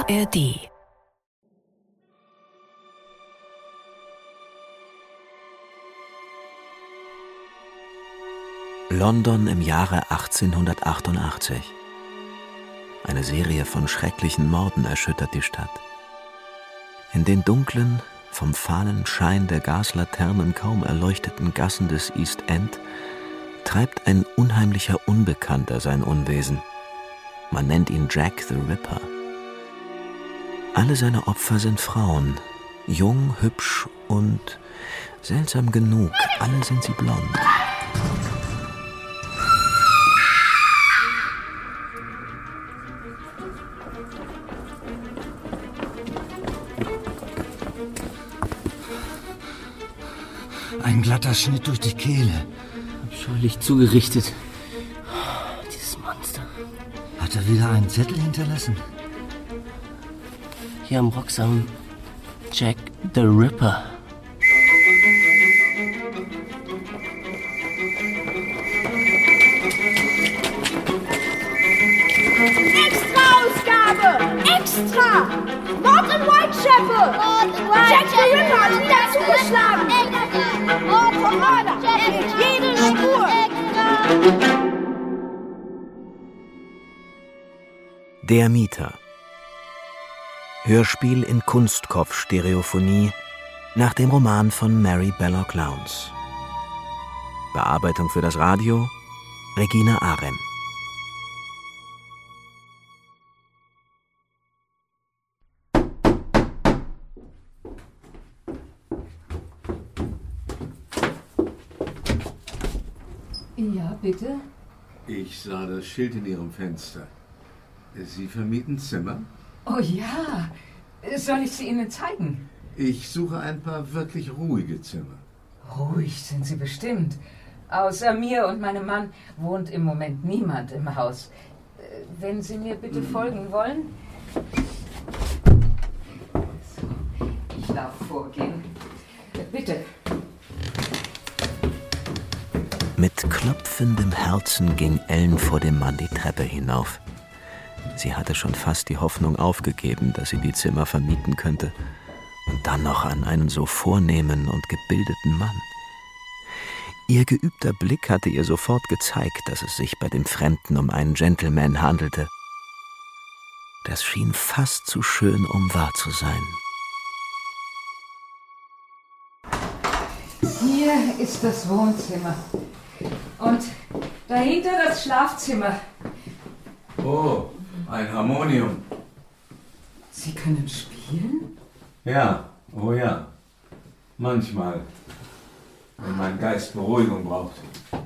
ARD. London im Jahre 1888. Eine Serie von schrecklichen Morden erschüttert die Stadt. In den dunklen, vom fahlen Schein der Gaslaternen kaum erleuchteten Gassen des East End treibt ein unheimlicher Unbekannter sein Unwesen. Man nennt ihn Jack the Ripper. Alle seine Opfer sind Frauen, jung, hübsch und, seltsam genug, alle sind sie blond. Ein glatter Schnitt durch die Kehle. Abscheulich zugerichtet. Dieses Monster. Hat er wieder einen Zettel hinterlassen? Hier am Rocksaum Jack the Ripper. Extra-Ausgabe! Extra! Mord in Whitechapel! Jack the Ripper hat wieder zugeschlagen! Mord vom Mörder! Jede Spur! Der Mieter. Hörspiel in Kunstkopf-Stereophonie nach dem Roman von Mary Belloc Lowndes. Bearbeitung für das Radio Regina Arem. Ja, bitte? Ich sah das Schild in Ihrem Fenster. Sie vermieten Zimmer? Oh ja. Soll ich sie Ihnen zeigen? Ich suche ein paar wirklich ruhige Zimmer. Ruhig sind Sie bestimmt. Außer mir und meinem Mann wohnt im Moment niemand im Haus. Wenn Sie mir bitte folgen wollen. So, ich darf vorgehen. Bitte. Mit klopfendem Herzen ging Ellen vor dem Mann die Treppe hinauf. Sie hatte schon fast die Hoffnung aufgegeben, dass sie die Zimmer vermieten könnte. Und dann noch an einen so vornehmen und gebildeten Mann. Ihr geübter Blick hatte ihr sofort gezeigt, dass es sich bei dem Fremden um einen Gentleman handelte. Das schien fast zu schön, um wahr zu sein. Hier ist das Wohnzimmer. Und dahinter das Schlafzimmer. Oh, ein Harmonium. Sie können spielen? Ja, oh ja. Manchmal, wenn mein Geist Beruhigung braucht.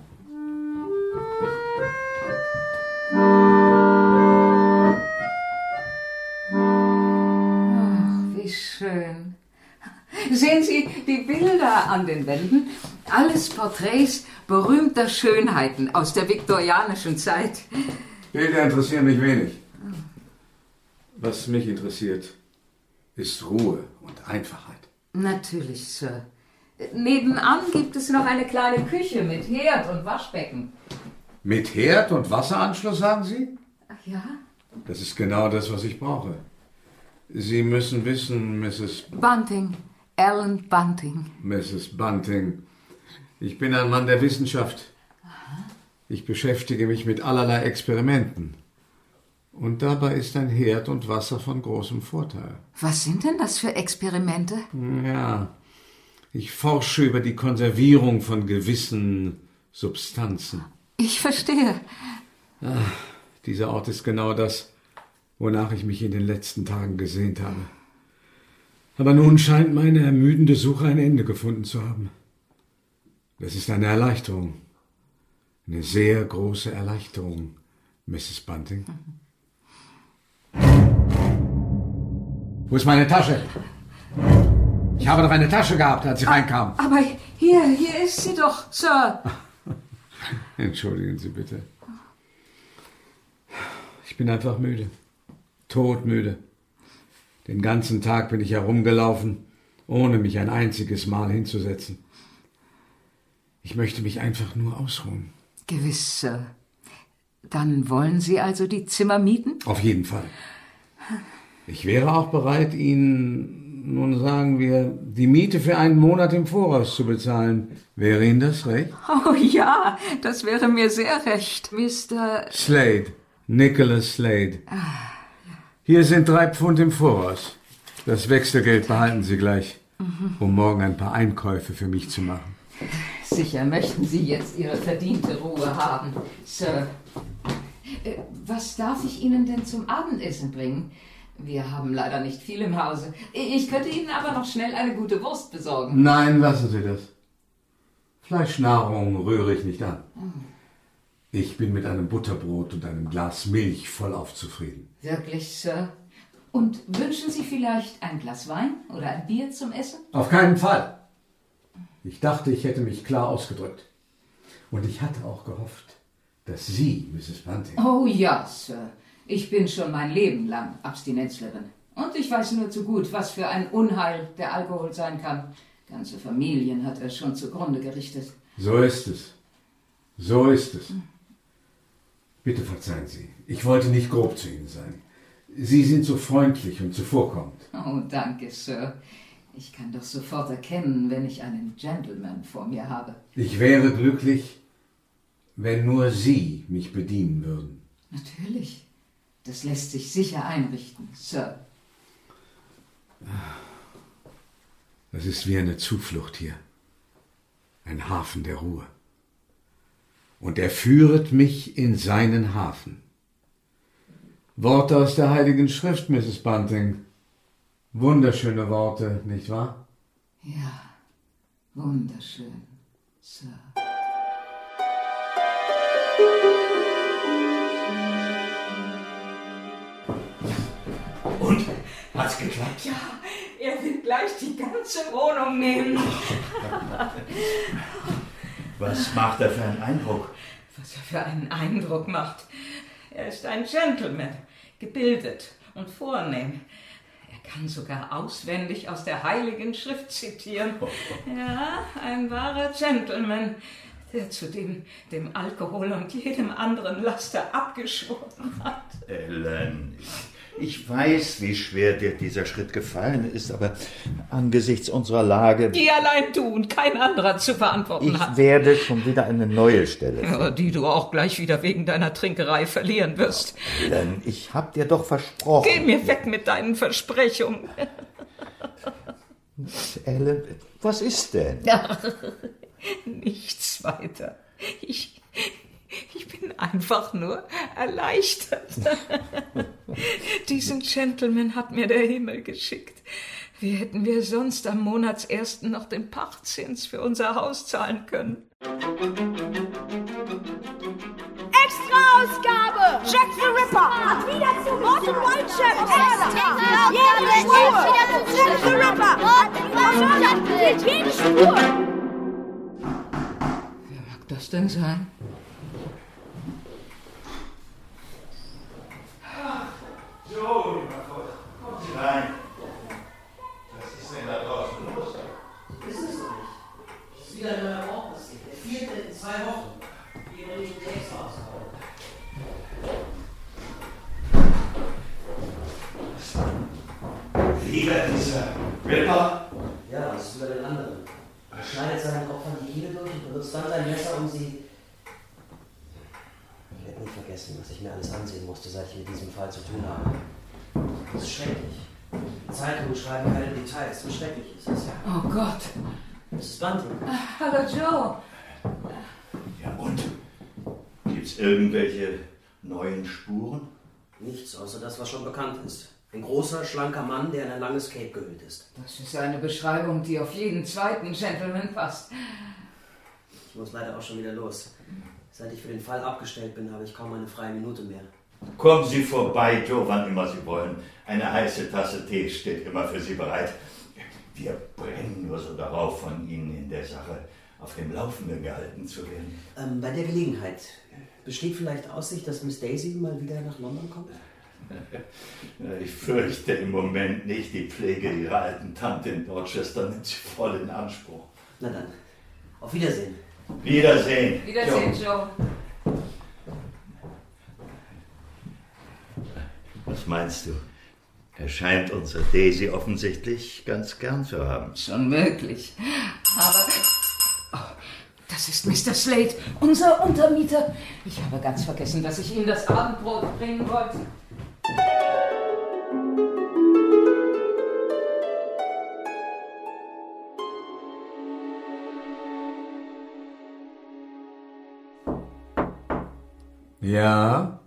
Ach, wie schön. Sehen Sie die Bilder an den Wänden? Alles Porträts berühmter Schönheiten aus der viktorianischen Zeit. Bilder interessieren mich wenig. Was mich interessiert, ist Ruhe und Einfachheit. Natürlich, Sir. Nebenan gibt es noch eine kleine Küche mit Herd und Waschbecken. Mit Herd und Wasseranschluss, sagen Sie? Ach ja? Das ist genau das, was ich brauche. Sie müssen wissen, Mrs. Bunting. Alan Bunting. Mrs. Bunting. Ich bin ein Mann der Wissenschaft. Ich beschäftige mich mit allerlei Experimenten. Und dabei ist ein Herd und Wasser von großem Vorteil. Was sind denn das für Experimente? Ja, ich forsche über die Konservierung von gewissen Substanzen. Ich verstehe. Ach, dieser Ort ist genau das, wonach ich mich in den letzten Tagen gesehnt habe. Aber nun scheint meine ermüdende Suche ein Ende gefunden zu haben. Das ist eine Erleichterung. Eine sehr große Erleichterung, Mrs. Bunting. Wo ist meine Tasche? Ich habe doch eine Tasche gehabt, als ich reinkam. Aber hier ist sie doch, Sir. Entschuldigen Sie bitte. Ich bin einfach müde. Todmüde. Den ganzen Tag bin ich herumgelaufen, ohne mich ein einziges Mal hinzusetzen. Ich möchte mich einfach nur ausruhen. Gewiss, Sir. Dann wollen Sie also die Zimmer mieten? Auf jeden Fall. Ich wäre auch bereit, Ihnen, nun sagen wir, die Miete für einen Monat im Voraus zu bezahlen. Wäre Ihnen das recht? Oh ja, das wäre mir sehr recht, Mr. Slade. Nicholas Slade. Hier sind 3 Pfund im Voraus. Das Wechselgeld behalten Sie gleich, um morgen ein paar Einkäufe für mich zu machen. Sicher möchten Sie jetzt Ihre verdiente Ruhe haben, Sir. Was darf ich Ihnen denn zum Abendessen bringen? Wir haben leider nicht viel im Hause. Ich könnte Ihnen aber noch schnell eine gute Wurst besorgen. Nein, lassen Sie das. Fleischnahrung rühre ich nicht an. Ich bin mit einem Butterbrot und einem Glas Milch vollauf zufrieden. Wirklich, Sir? Und wünschen Sie vielleicht ein Glas Wein oder ein Bier zum Essen? Auf keinen Fall. Ich dachte, ich hätte mich klar ausgedrückt. Und ich hatte auch gehofft, dass Sie, Mrs. Bunting... Oh ja, Sir. Ich bin schon mein Leben lang Abstinenzlerin. Und ich weiß nur zu gut, was für ein Unheil der Alkohol sein kann. Ganze Familien hat er schon zugrunde gerichtet. So ist es. So ist es. Bitte verzeihen Sie. Ich wollte nicht grob zu Ihnen sein. Sie sind so freundlich und zuvorkommend. Oh, danke, Sir. Ich kann doch sofort erkennen, wenn ich einen Gentleman vor mir habe. Ich wäre glücklich, wenn nur Sie mich bedienen würden. Natürlich. Das lässt sich sicher einrichten, Sir. Das ist wie eine Zuflucht hier. Ein Hafen der Ruhe. Und er führet mich in seinen Hafen. Worte aus der Heiligen Schrift, Mrs. Bunting. Wunderschöne Worte, nicht wahr? Ja, wunderschön, Sir. Und? Hat's geklappt? Ja, er will gleich die ganze Wohnung nehmen. Was macht er für einen Eindruck? Was er für einen Eindruck macht. Er ist ein Gentleman, gebildet und vornehm. Er kann sogar auswendig aus der Heiligen Schrift zitieren. Ja, ein wahrer Gentleman, der zudem dem Alkohol und jedem anderen Laster abgeschworen hat. Ellen, ich weiß, wie schwer dir dieser Schritt gefallen ist, aber angesichts unserer Lage... Die allein du und kein anderer zu verantworten hat. Ich werde schon wieder eine neue Stelle finden. Ja, die du auch gleich wieder wegen deiner Trinkerei verlieren wirst. Ellen, ich hab dir doch versprochen... Geh mir weg mit deinen Versprechungen. Ellen, was ist denn? Ach, nichts weiter. Ich bin einfach nur erleichtert. Diesen Gentleman hat mir der Himmel geschickt. Wie hätten wir sonst am Monatsersten noch den Pachtzins für unser Haus zahlen können? Extra-Ausgabe! Jack the Ripper hat wieder zu Morton Whitechapel. Jede Spur! Jack the Ripper hat jede Spur! Wer mag das denn sein? So, lieber Gott, kommen Sie rein. Was ist denn da draußen los? Ist es doch nicht. Es ist wieder ein neuer Mord passiert. Der 4. in 2 Wochen. Die Berichte der Extra-Ausgabe. Wieder dieser Ripper? Ja, das ist über den anderen. Er schneidet seinen Opfern die Kehle durch und benutzt dann sein Messer, um sie... Ich werde nie vergessen, was ich mir alles ansehen musste, seit ich mit diesem Fall zu tun habe. Das ist schrecklich. Die Zeitungen schreiben keine Details. So schrecklich ist es. Oh Gott. Mrs. Bunting. Hallo Joe. Ja, und? Gibt's irgendwelche neuen Spuren? Nichts, außer das, was schon bekannt ist. Ein großer, schlanker Mann, der in ein langes Cape gehüllt ist. Das ist eine Beschreibung, die auf jeden zweiten Gentleman passt. Ich muss leider auch schon wieder los. Seit ich für den Fall abgestellt bin, habe ich kaum eine freie Minute mehr. Kommen Sie vorbei, Joe, wann immer Sie wollen. Eine heiße Tasse Tee steht immer für Sie bereit. Wir brennen nur so darauf, von Ihnen in der Sache auf dem Laufenden gehalten zu werden. Bei der Gelegenheit, besteht vielleicht Aussicht, dass Miss Daisy mal wieder nach London kommt? Ich fürchte im Moment nicht. Die Pflege Ihrer alten Tante in Dorchester nimmt sie voll in Anspruch. Na dann, auf Wiedersehen. Wiedersehen. Wiedersehen, Joe. Was meinst du? Er scheint unsere Daisy offensichtlich ganz gern zu haben. Schon möglich. Aber... Oh, das ist Mr. Slade, unser Untermieter. Ich habe ganz vergessen, dass ich ihm das Abendbrot bringen wollte. Ja?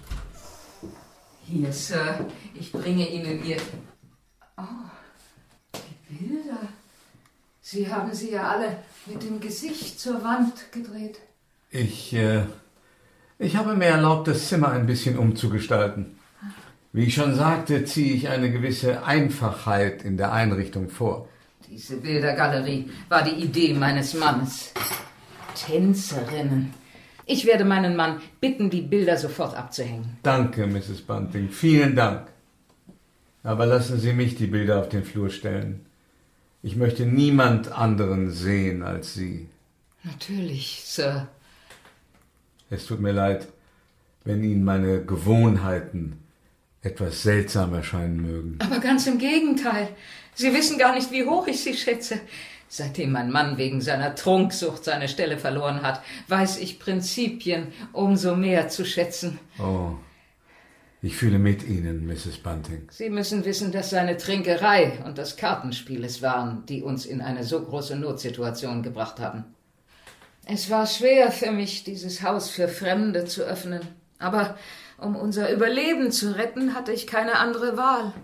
Hier, Sir, ich bringe Ihnen Ihr... Oh, die Bilder. Sie haben sie ja alle mit dem Gesicht zur Wand gedreht. Ich habe mir erlaubt, das Zimmer ein bisschen umzugestalten. Wie ich schon sagte, ziehe ich eine gewisse Einfachheit in der Einrichtung vor. Diese Bildergalerie war die Idee meines Mannes. Tänzerinnen. Ich werde meinen Mann bitten, die Bilder sofort abzuhängen. Danke, Mrs. Bunting. Vielen Dank. Aber lassen Sie mich die Bilder auf den Flur stellen. Ich möchte niemand anderen sehen als Sie. Natürlich, Sir. Es tut mir leid, wenn Ihnen meine Gewohnheiten etwas seltsam erscheinen mögen. Aber ganz im Gegenteil. Sie wissen gar nicht, wie hoch ich Sie schätze. Seitdem mein Mann wegen seiner Trunksucht seine Stelle verloren hat, weiß ich Prinzipien umso mehr zu schätzen. Oh, ich fühle mit Ihnen, Mrs. Bunting. Sie müssen wissen, dass seine Trinkerei und das Kartenspiel es waren, die uns in eine so große Notsituation gebracht haben. Es war schwer für mich, dieses Haus für Fremde zu öffnen. Aber um unser Überleben zu retten, hatte ich keine andere Wahl.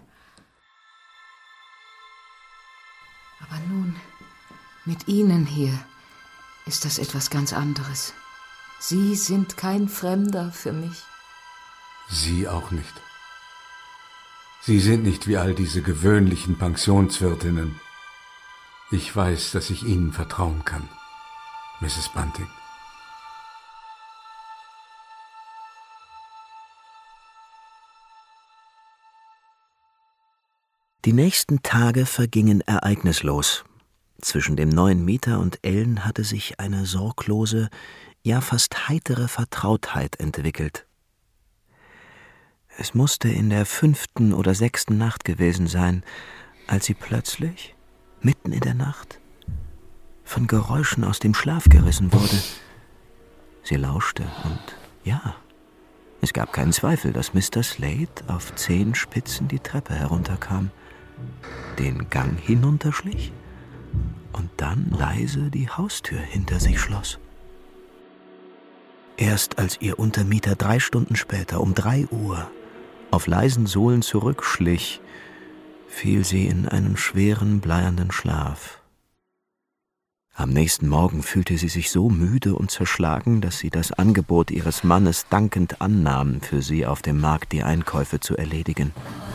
Aber nun... Mit Ihnen hier ist das etwas ganz anderes. Sie sind kein Fremder für mich. Sie auch nicht. Sie sind nicht wie all diese gewöhnlichen Pensionswirtinnen. Ich weiß, dass ich Ihnen vertrauen kann, Mrs. Bunting. Die nächsten Tage vergingen ereignislos. Zwischen dem neuen Mieter und Ellen hatte sich eine sorglose, ja fast heitere Vertrautheit entwickelt. Es musste in der 5. oder 6. Nacht gewesen sein, als sie plötzlich, mitten in der Nacht, von Geräuschen aus dem Schlaf gerissen wurde. Sie lauschte und ja, es gab keinen Zweifel, dass Mr. Slade auf Zehenspitzen die Treppe herunterkam, den Gang hinunterschlich und dann leise die Haustür hinter sich schloss. Erst als ihr Untermieter 3 Stunden später um 3 Uhr auf leisen Sohlen zurückschlich, fiel sie in einen schweren, bleiernden Schlaf. Am nächsten Morgen fühlte sie sich so müde und zerschlagen, dass sie das Angebot ihres Mannes dankend annahm, für sie auf dem Markt die Einkäufe zu erledigen.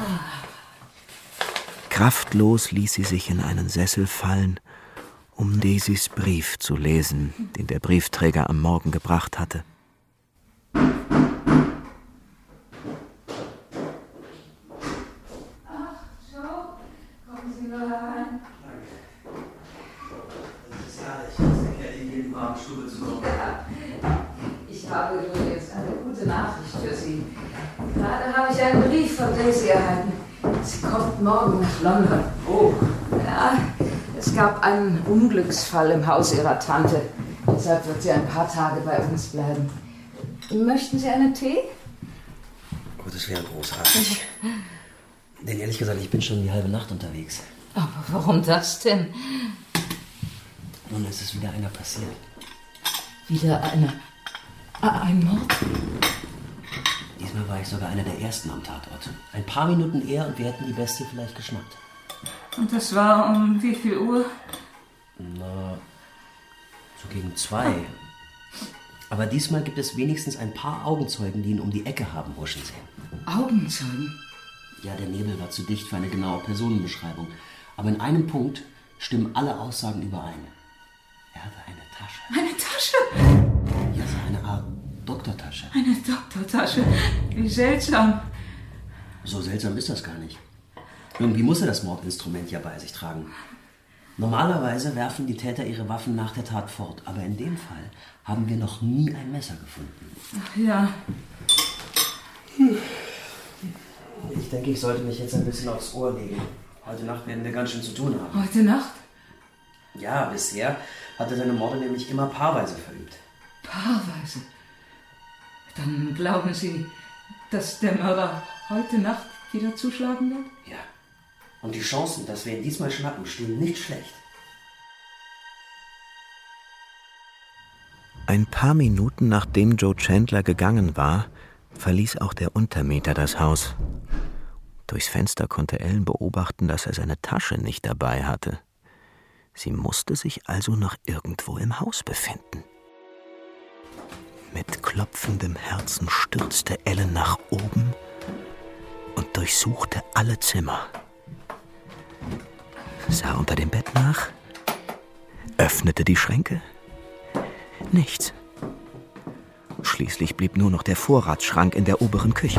Kraftlos ließ sie sich in einen Sessel fallen, um Daisys Brief zu lesen, den der Briefträger am Morgen gebracht hatte. Ach, Joe, kommen Sie nur herein. Das ist herrlich, dass der Kerl in die warme Stube zu kommen. Ja, ich habe übrigens eine gute Nachricht für Sie. Gerade habe ich einen Brief von Daisy erhalten. Sie kommt morgen nach London. Oh. Ja, es gab einen Unglücksfall im Haus ihrer Tante. Deshalb wird sie ein paar Tage bei uns bleiben. Möchten Sie einen Tee? Oh, das wäre großartig. Denn ehrlich gesagt, ich bin schon die halbe Nacht unterwegs. Aber warum das denn? Nun, es ist wieder einer passiert. Wieder einer? Ein Mord? Diesmal war ich sogar einer der Ersten am Tatort. Ein paar Minuten eher und wir hätten die Bestie vielleicht geschnappt. Und das war um wie viel Uhr? Na, so gegen 2. Aber diesmal gibt es wenigstens ein paar Augenzeugen, die ihn um die Ecke haben huschen sehen. Augenzeugen? Ja, der Nebel war zu dicht für eine genaue Personenbeschreibung. Aber in einem Punkt stimmen alle Aussagen überein. Er hatte eine Tasche. Eine Tasche? Ja, so eine Art Doktortasche. Eine Doktortasche? Wie seltsam. So seltsam ist das gar nicht. Irgendwie muss er das Mordinstrument ja bei sich tragen. Normalerweise werfen die Täter ihre Waffen nach der Tat fort, aber in dem Fall haben wir noch nie ein Messer gefunden. Ach ja. Ich denke, ich sollte mich jetzt ein bisschen aufs Ohr legen. Heute Nacht werden wir ganz schön zu tun haben. Heute Nacht? Ja, bisher hat er seine Morde nämlich immer paarweise verübt. Paarweise? Dann glauben Sie, dass der Mörder heute Nacht wieder zuschlagen wird? Ja. Und die Chancen, dass wir ihn diesmal schnappen, stehen nicht schlecht. Ein paar Minuten nachdem Joe Chandler gegangen war, verließ auch der Untermieter das Haus. Durchs Fenster konnte Ellen beobachten, dass er seine Tasche nicht dabei hatte. Sie musste sich also noch irgendwo im Haus befinden. Mit klopfendem Herzen stürzte Ellen nach oben und durchsuchte alle Zimmer. Sah unter dem Bett nach, öffnete die Schränke. Nichts. Schließlich blieb nur noch der Vorratsschrank in der oberen Küche.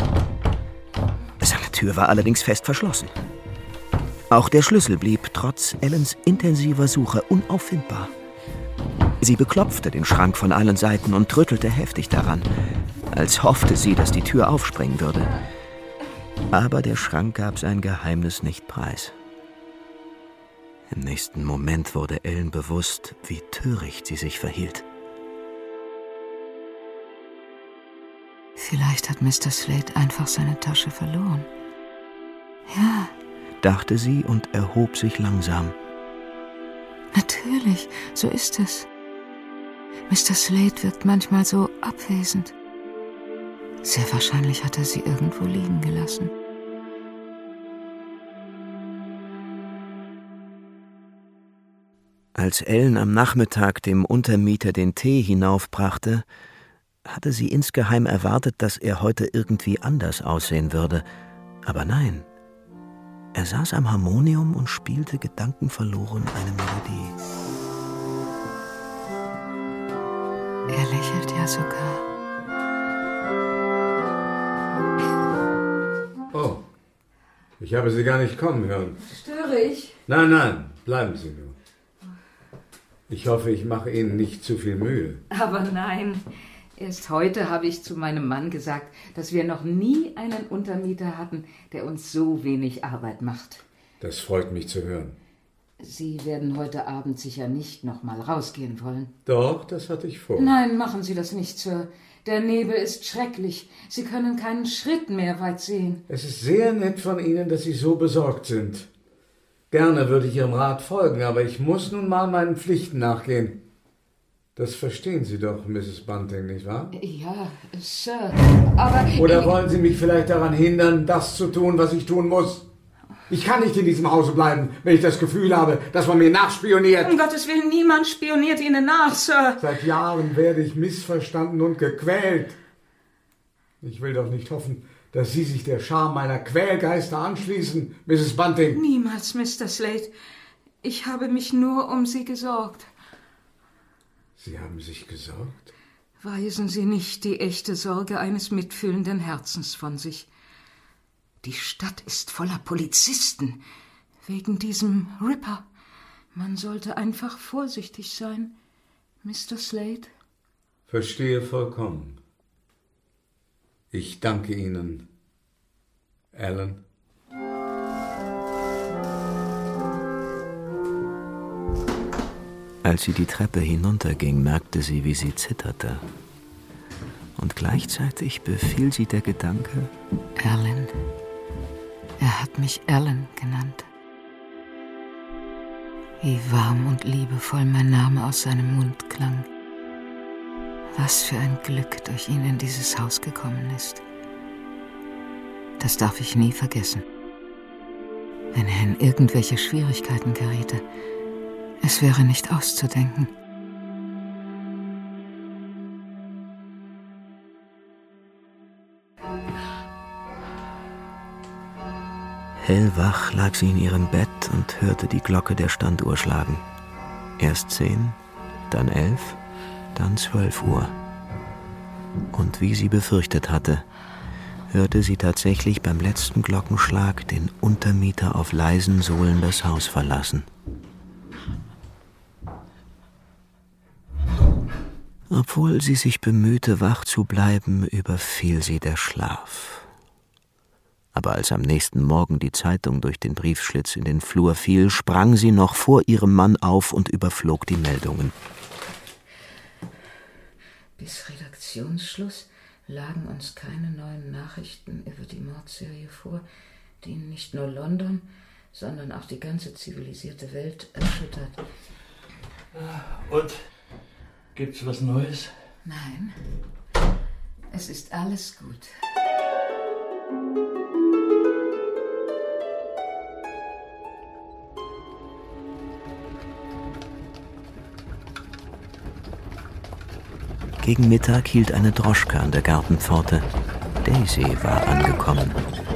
Seine Tür war allerdings fest verschlossen. Auch der Schlüssel blieb trotz Ellens intensiver Suche unauffindbar. Sie beklopfte den Schrank von allen Seiten und rüttelte heftig daran, als hoffte sie, dass die Tür aufspringen würde. Aber der Schrank gab sein Geheimnis nicht preis. Im nächsten Moment wurde Ellen bewusst, wie töricht sie sich verhielt. Vielleicht hat Mr. Slade einfach seine Tasche verloren. Ja, dachte sie und erhob sich langsam. Natürlich, so ist es. Mr. Slade wirkt manchmal so abwesend. Sehr wahrscheinlich hat er sie irgendwo liegen gelassen. Als Ellen am Nachmittag dem Untermieter den Tee hinaufbrachte, hatte sie insgeheim erwartet, dass er heute irgendwie anders aussehen würde. Aber nein. Er saß am Harmonium und spielte gedankenverloren eine Melodie. Er lächelt ja sogar. Oh, ich habe Sie gar nicht kommen hören. Störe ich? Nein, bleiben Sie nur. Ich hoffe, ich mache Ihnen nicht zu viel Mühe. Aber nein. Erst heute habe ich zu meinem Mann gesagt, dass wir noch nie einen Untermieter hatten, der uns so wenig Arbeit macht. Das freut mich zu hören. Sie werden heute Abend sicher nicht noch mal rausgehen wollen. Doch, das hatte ich vor. Nein, machen Sie das nicht, Sir. Der Nebel ist schrecklich. Sie können keinen Schritt mehr weit sehen. Es ist sehr nett von Ihnen, dass Sie so besorgt sind. Gerne würde ich Ihrem Rat folgen, aber ich muss nun mal meinen Pflichten nachgehen. Das verstehen Sie doch, Mrs. Bunting, nicht wahr? Ja, Sir, aber... Oder wollen Sie mich vielleicht daran hindern, das zu tun, was ich tun muss? Ich kann nicht in diesem Hause bleiben, wenn ich das Gefühl habe, dass man mir nachspioniert. Um Gottes Willen, niemand spioniert Ihnen nach, Sir. Seit Jahren werde ich missverstanden und gequält. Ich will doch nicht hoffen, dass Sie sich der Schar meiner Quälgeister anschließen, Mrs. Bunting. Niemals, Mr. Slade. Ich habe mich nur um Sie gesorgt. Sie haben sich gesorgt? Weisen Sie nicht die echte Sorge eines mitfühlenden Herzens von sich. Die Stadt ist voller Polizisten, wegen diesem Ripper. Man sollte einfach vorsichtig sein, Mr. Slade. Verstehe vollkommen. Ich danke Ihnen, Ellen. Als sie die Treppe hinunterging, merkte sie, wie sie zitterte. Und gleichzeitig befiel sie der Gedanke: Ellen. Er hat mich Ellen genannt. Wie warm und liebevoll mein Name aus seinem Mund klang. Was für ein Glück durch ihn in dieses Haus gekommen ist. Das darf ich nie vergessen. Wenn er in irgendwelche Schwierigkeiten geriete, es wäre nicht auszudenken. Hellwach lag sie in ihrem Bett und hörte die Glocke der Standuhr schlagen. Erst 10, dann 11, dann 12 Uhr. Und wie sie befürchtet hatte, hörte sie tatsächlich beim letzten Glockenschlag den Untermieter auf leisen Sohlen das Haus verlassen. Obwohl sie sich bemühte, wach zu bleiben, überfiel sie der Schlaf. Aber als am nächsten Morgen die Zeitung durch den Briefschlitz in den Flur fiel, sprang sie noch vor ihrem Mann auf und überflog die Meldungen. Bis Redaktionsschluss lagen uns keine neuen Nachrichten über die Mordserie vor, die nicht nur London, sondern auch die ganze zivilisierte Welt erschüttert. Und? Gibt's was Neues? Nein, es ist alles gut. Gegen Mittag hielt eine Droschke an der Gartenpforte. Daisy war angekommen.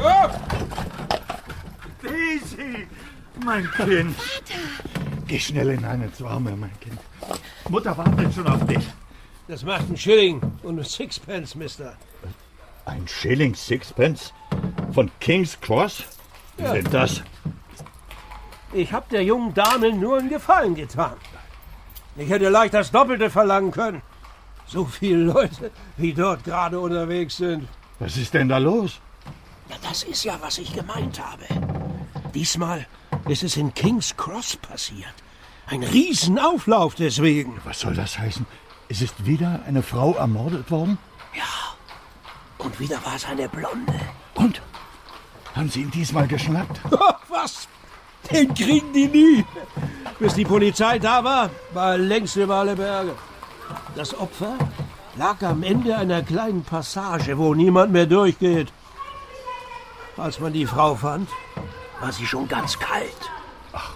Daisy, mein Kind. Vater! Geh schnell in eine Arme, mein Kind. Mutter wartet schon auf dich. Das macht einen Schilling und 1 Sixpence, Mister. Ein Schilling Sixpence? Von King's Cross? Wie Ja. denn das? Ich hab der jungen Dame nur einen Gefallen getan. Ich hätte leicht das Doppelte verlangen können. So viele Leute, wie dort gerade unterwegs sind. Was ist denn da los? Ja, das ist ja, was ich gemeint habe. Diesmal ist es in King's Cross passiert. Ein Riesenauflauf deswegen. Was soll das heißen? Es ist wieder eine Frau ermordet worden? Ja. Und wieder war es eine Blonde. Und? Haben Sie ihn diesmal geschnappt? Was? Den kriegen die nie. Bis die Polizei da war, war er längst über alle Berge. Das Opfer lag am Ende einer kleinen Passage, wo niemand mehr durchgeht. Als man die Frau fand, war sie schon ganz kalt. Ach.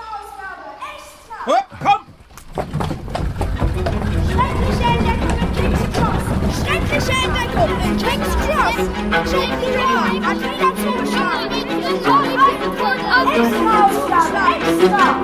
Komm! Schreckliche Entdeckung in King's Cross! Jake the Ripper hat wieder zugeschlagen! Extra Ausgabe, extra!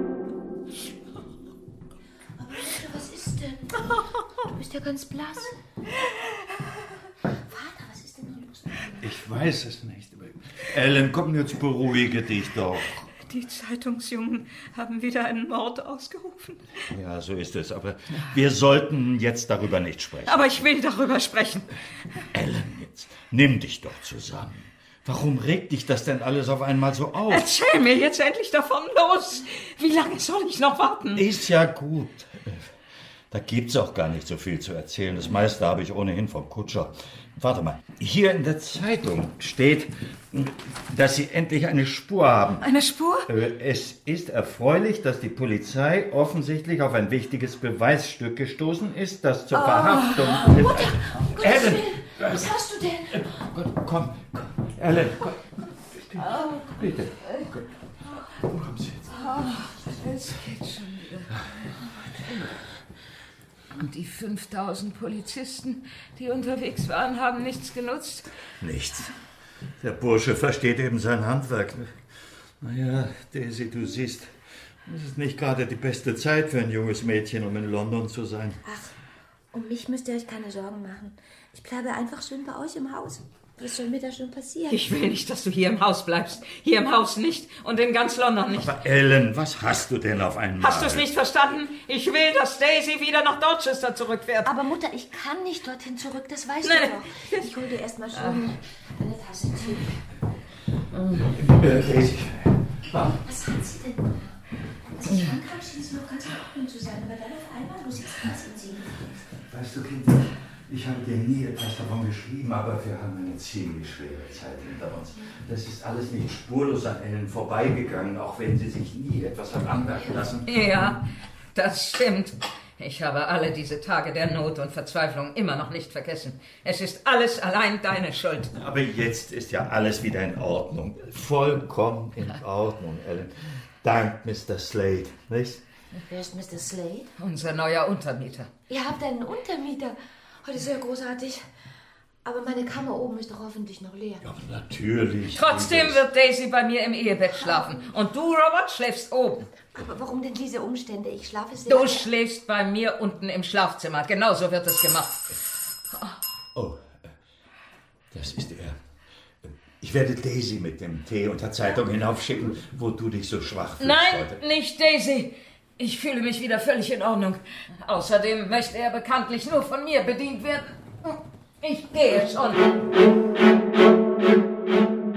Was ist denn? Du bist ja ganz blass. Vater, was ist denn nur los? Ich weiß es nicht. Ellen, komm, jetzt beruhige dich doch. Die Zeitungsjungen haben wieder einen Mord ausgerufen. Ja, so ist es. Aber wir sollten jetzt darüber nicht sprechen. Aber ich will darüber sprechen. Ellen, jetzt nimm dich doch zusammen. Warum regt dich das denn alles auf einmal so auf? Erzähl mir jetzt endlich davon, los! Wie lange soll ich noch warten? Ist ja gut. Da gibt's auch gar nicht so viel zu erzählen. Das meiste habe ich ohnehin vom Kutscher. Warte mal, hier in der Zeitung steht, dass Sie endlich eine Spur haben. Eine Spur? Es ist erfreulich, dass die Polizei offensichtlich auf ein wichtiges Beweisstück gestoßen ist, das zur Verhaftung... Mutter, Ellen! Was hast du denn? Komm, Ellen, komm. Bitte. Komm Sie jetzt. Es geht schon wieder. Und die 5000 Polizisten, die unterwegs waren, haben nichts genutzt? Nichts. Der Bursche versteht eben sein Handwerk. Naja, Daisy, du siehst, es ist nicht gerade die beste Zeit für ein junges Mädchen, um in London zu sein. Ach, um mich müsst ihr euch keine Sorgen machen. Ich bleibe einfach schön bei euch im Haus. Was soll mir da schon passieren? Ich will nicht, dass du hier im Haus bleibst. Hier im Haus nicht und in ganz London nicht. Aber Ellen, was hast du denn auf einmal? Hast du es nicht verstanden? Ich will, dass Daisy wieder nach Dorchester zurückfährt. Aber Mutter, ich kann nicht dorthin zurück, das weißt Nein. du doch. Ich hol dir erst mal schön eine Tasse Tee. Daisy. Was hat sie denn? Als ich ankam, schien sie noch ganz in Ordnung zu sein, aber dann auf einmal, du siehst ganz in sie. Weißt du, Kind, ich habe dir nie etwas davon geschrieben, aber wir haben eine ziemlich schwere Zeit hinter uns. Das ist alles nicht spurlos an Ellen vorbeigegangen, auch wenn sie sich nie etwas hat anmerken lassen. Ja, das stimmt. Ich habe alle diese Tage der Not und Verzweiflung immer noch nicht vergessen. Es ist alles allein deine Schuld. Aber jetzt ist ja alles wieder in Ordnung. Vollkommen in Ordnung, Ellen. Dank Mr. Slade, nicht? Wer ist Mr. Slade? Unser neuer Untermieter. Ihr habt einen Untermieter. Oh, das ist ja großartig. Aber meine Kammer oben ist doch hoffentlich noch leer. Ja, natürlich. Trotzdem wird Daisy bei mir im Ehebett schlafen. Und du, Robert, schläfst oben. Aber warum denn diese Umstände? Ich schlafe sehr... Du schläfst bei mir unten im Schlafzimmer. Genauso wird es gemacht. Oh, das ist er. Ich werde Daisy mit dem Tee und der Zeitung hinaufschicken, wo du dich so schwach fühlst Nein, heute. nicht Daisy. Ich fühle mich wieder völlig in Ordnung. Außerdem möchte er bekanntlich nur von mir bedient werden. Ich gehe schon.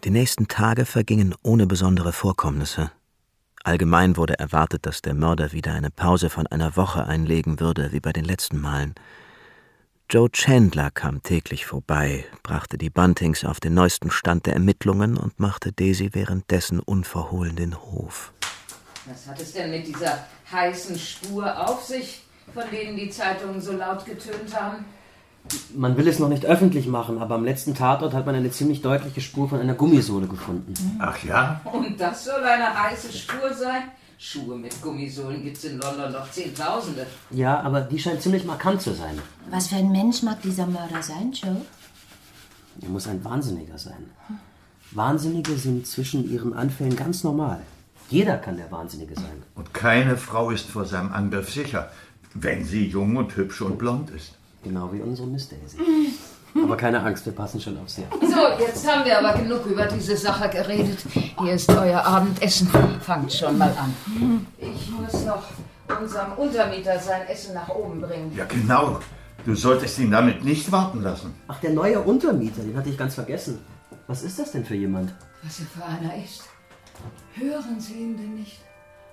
Die nächsten Tage vergingen ohne besondere Vorkommnisse. Allgemein wurde erwartet, dass der Mörder wieder eine Pause von einer Woche einlegen würde, wie bei den letzten Malen. Joe Chandler kam täglich vorbei, brachte die Buntings auf den neuesten Stand der Ermittlungen und machte Daisy währenddessen unverhohlen den Hof. Was hat es denn mit dieser heißen Spur auf sich, von denen die Zeitungen so laut getönt haben? Man will es noch nicht öffentlich machen, aber am letzten Tatort hat man eine ziemlich deutliche Spur von einer Gummisohle gefunden. Ach ja? Und das soll eine heiße Spur sein? Schuhe mit Gummisohlen gibt's in London doch Zehntausende. Ja, aber die scheint ziemlich markant zu sein. Was für ein Mensch mag dieser Mörder sein, Joe? Er muss ein Wahnsinniger sein. Wahnsinnige sind zwischen ihren Anfällen ganz normal. Jeder kann der Wahnsinnige sein. Und keine Frau ist vor seinem Angriff sicher, wenn sie jung und hübsch und blond ist. Genau wie unsere Miss Daisy. Aber keine Angst, wir passen schon auf sie auf. So, jetzt haben wir aber genug über diese Sache geredet. Hier ist euer Abendessen. Fangt schon mal an. Ich muss noch unserem Untermieter sein Essen nach oben bringen. Ja, genau. Du solltest ihn damit nicht warten lassen. Ach, der neue Untermieter, den hatte ich ganz vergessen. Was ist das denn für jemand? Was er für einer ist. Hören Sie ihn denn nicht?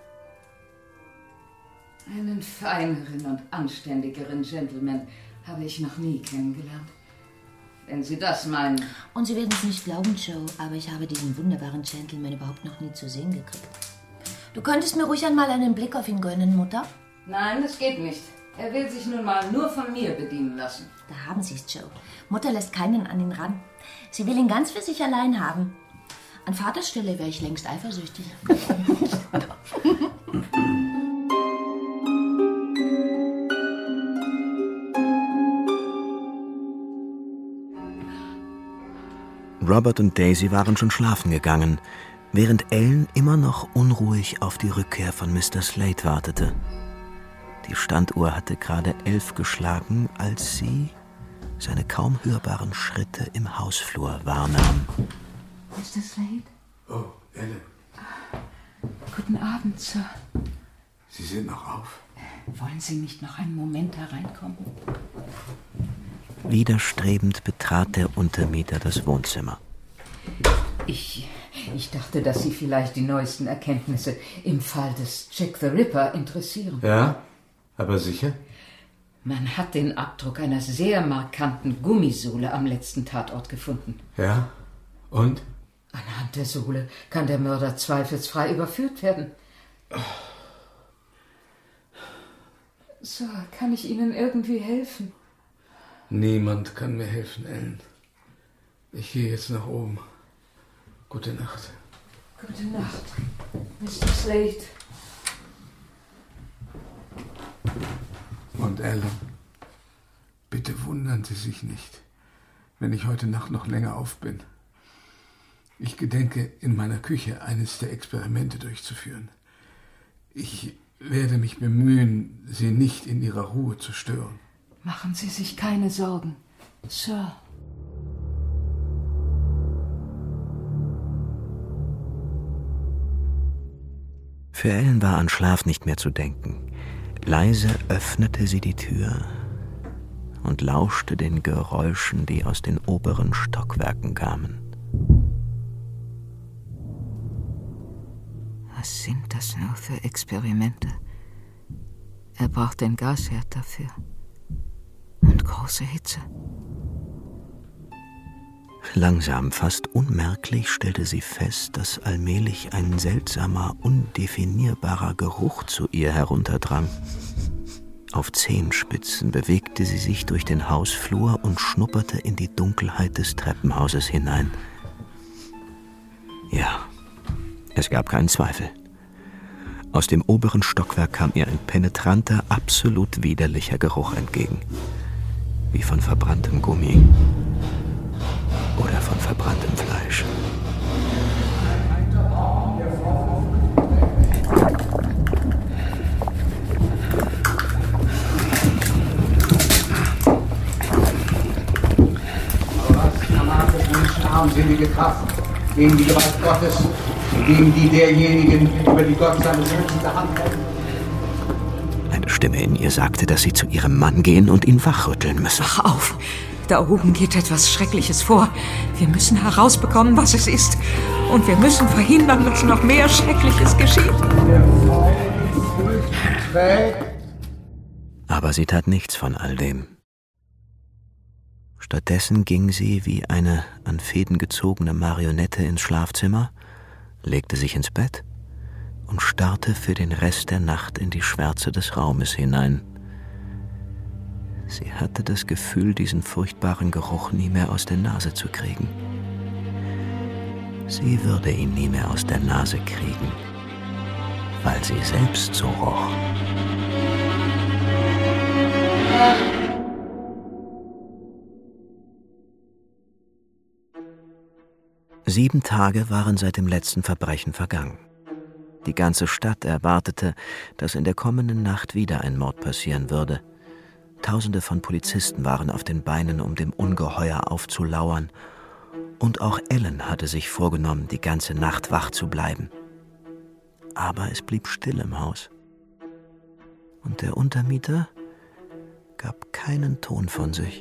Einen feineren und anständigeren Gentleman habe ich noch nie kennengelernt. Wenn Sie das meinen. Und Sie werden es nicht glauben, Joe, aber ich habe diesen wunderbaren Gentleman überhaupt noch nie zu sehen gekriegt. Du könntest mir ruhig einmal einen Blick auf ihn gönnen, Mutter? Nein, das geht nicht. Er will sich nun mal nur von mir bedienen lassen. Da haben Sie es, Joe. Mutter lässt keinen an ihn ran. Sie will ihn ganz für sich allein haben. An Vaters Stelle wäre ich längst eifersüchtig. Robert und Daisy waren schon schlafen gegangen, während Ellen immer noch unruhig auf die Rückkehr von Mr. Slade wartete. Die Standuhr hatte gerade 11 geschlagen, als sie seine kaum hörbaren Schritte im Hausflur wahrnahm. Mr. Slade? Oh, Ellen. Guten Abend, Sir. Sie sind noch auf. Wollen Sie nicht noch einen Moment hereinkommen? Widerstrebend betrat der Untermieter das Wohnzimmer. Ich dachte, dass Sie vielleicht die neuesten Erkenntnisse im Fall des Jack the Ripper interessieren. Ja, aber sicher? Man hat den Abdruck einer sehr markanten Gummisohle am letzten Tatort gefunden. Ja, und? Anhand der Sohle kann der Mörder zweifelsfrei überführt werden. Sir, kann ich Ihnen irgendwie helfen? Niemand kann mir helfen, Ellen. Ich gehe jetzt nach oben. Gute Nacht. Gute Nacht, Mr. Slade. Und Ellen, bitte wundern Sie sich nicht, wenn ich heute Nacht noch länger auf bin. Ich gedenke, in meiner Küche eines der Experimente durchzuführen. Ich werde mich bemühen, Sie nicht in Ihrer Ruhe zu stören. Machen Sie sich keine Sorgen, Sir. Für Ellen war an Schlaf nicht mehr zu denken. Leise öffnete sie die Tür und lauschte den Geräuschen, die aus den oberen Stockwerken kamen. Was sind das nur für Experimente? Er braucht den Gasherd dafür. Und große Hitze. Langsam, fast unmerklich, stellte sie fest, dass allmählich ein seltsamer, undefinierbarer Geruch zu ihr herunterdrang. Auf Zehenspitzen bewegte sie sich durch den Hausflur und schnupperte in die Dunkelheit des Treppenhauses hinein. Ja, es gab keinen Zweifel. Aus dem oberen Stockwerk kam ihr ein penetranter, absolut widerlicher Geruch entgegen. Wie von verbranntem Gummi. Oder von verbranntem Fleisch. Armselige Kraft gegen die Gewalt Gottes und gegen die derjenigen, über die Gott seine schützende Hand hält. Eine Stimme in ihr sagte, dass sie zu ihrem Mann gehen und ihn wachrütteln müsse. Wach auf! Da oben geht etwas Schreckliches vor. Wir müssen herausbekommen, was es ist. Und wir müssen verhindern, dass noch mehr Schreckliches geschieht. Aber sie tat nichts von all dem. Stattdessen ging sie wie eine an Fäden gezogene Marionette ins Schlafzimmer, legte sich ins Bett und starrte für den Rest der Nacht in die Schwärze des Raumes hinein. Sie hatte das Gefühl, diesen furchtbaren Geruch nie mehr aus der Nase zu kriegen. Sie würde ihn nie mehr aus der Nase kriegen, weil sie selbst so roch. Sieben Tage waren seit dem letzten Verbrechen vergangen. Die ganze Stadt erwartete, dass in der kommenden Nacht wieder ein Mord passieren würde. Tausende von Polizisten waren auf den Beinen, um dem Ungeheuer aufzulauern. Und auch Ellen hatte sich vorgenommen, die ganze Nacht wach zu bleiben. Aber es blieb still im Haus. Und der Untermieter gab keinen Ton von sich.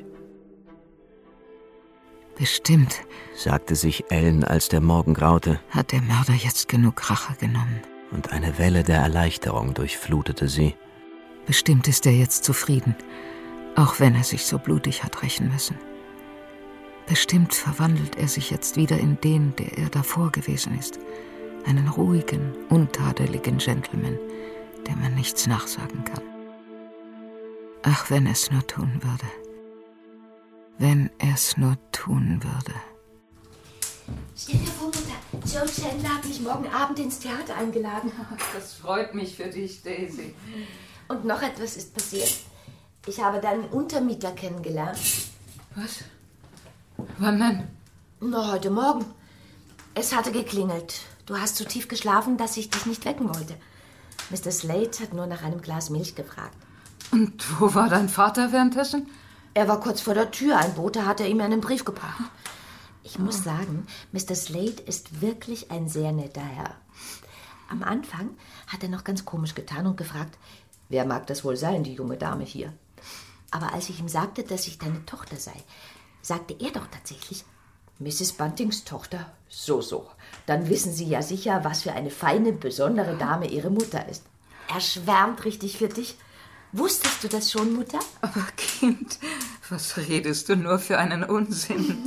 Bestimmt, sagte sich Ellen, als der Morgen graute, hat der Mörder jetzt genug Rache genommen. Und eine Welle der Erleichterung durchflutete sie. Bestimmt ist er jetzt zufrieden, auch wenn er sich so blutig hat rächen müssen. Bestimmt verwandelt er sich jetzt wieder in den, der er davor gewesen ist. Einen ruhigen, untadeligen Gentleman, dem man nichts nachsagen kann. Ach, wenn er es nur tun würde. Wenn er es nur tun würde. Stell dir vor, Mutter, Joe Chandler hat mich morgen Abend ins Theater eingeladen. Das freut mich für dich, Daisy. Und noch etwas ist passiert. Ich habe deinen Untermieter kennengelernt. Was? Wann denn? Na, heute Morgen. Es hatte geklingelt. Du hast so tief geschlafen, dass ich dich nicht wecken wollte. Mr. Slade hat nur nach einem Glas Milch gefragt. Und wo war dein Vater währenddessen? Er war kurz vor der Tür. Ein Bote hatte ihm einen Brief gebracht. Ich muss sagen, Mr. Slade ist wirklich ein sehr netter Herr. Am Anfang hat er noch ganz komisch getan und gefragt, wer mag das wohl sein, die junge Dame hier? Aber als ich ihm sagte, dass ich deine Tochter sei, sagte er doch tatsächlich, Mrs. Buntings Tochter, so. Dann wissen Sie ja sicher, was für eine feine, besondere Dame Ihre Mutter ist. Er schwärmt richtig für dich. Wusstest du das schon, Mutter? Aber Kind, was redest du nur für einen Unsinn?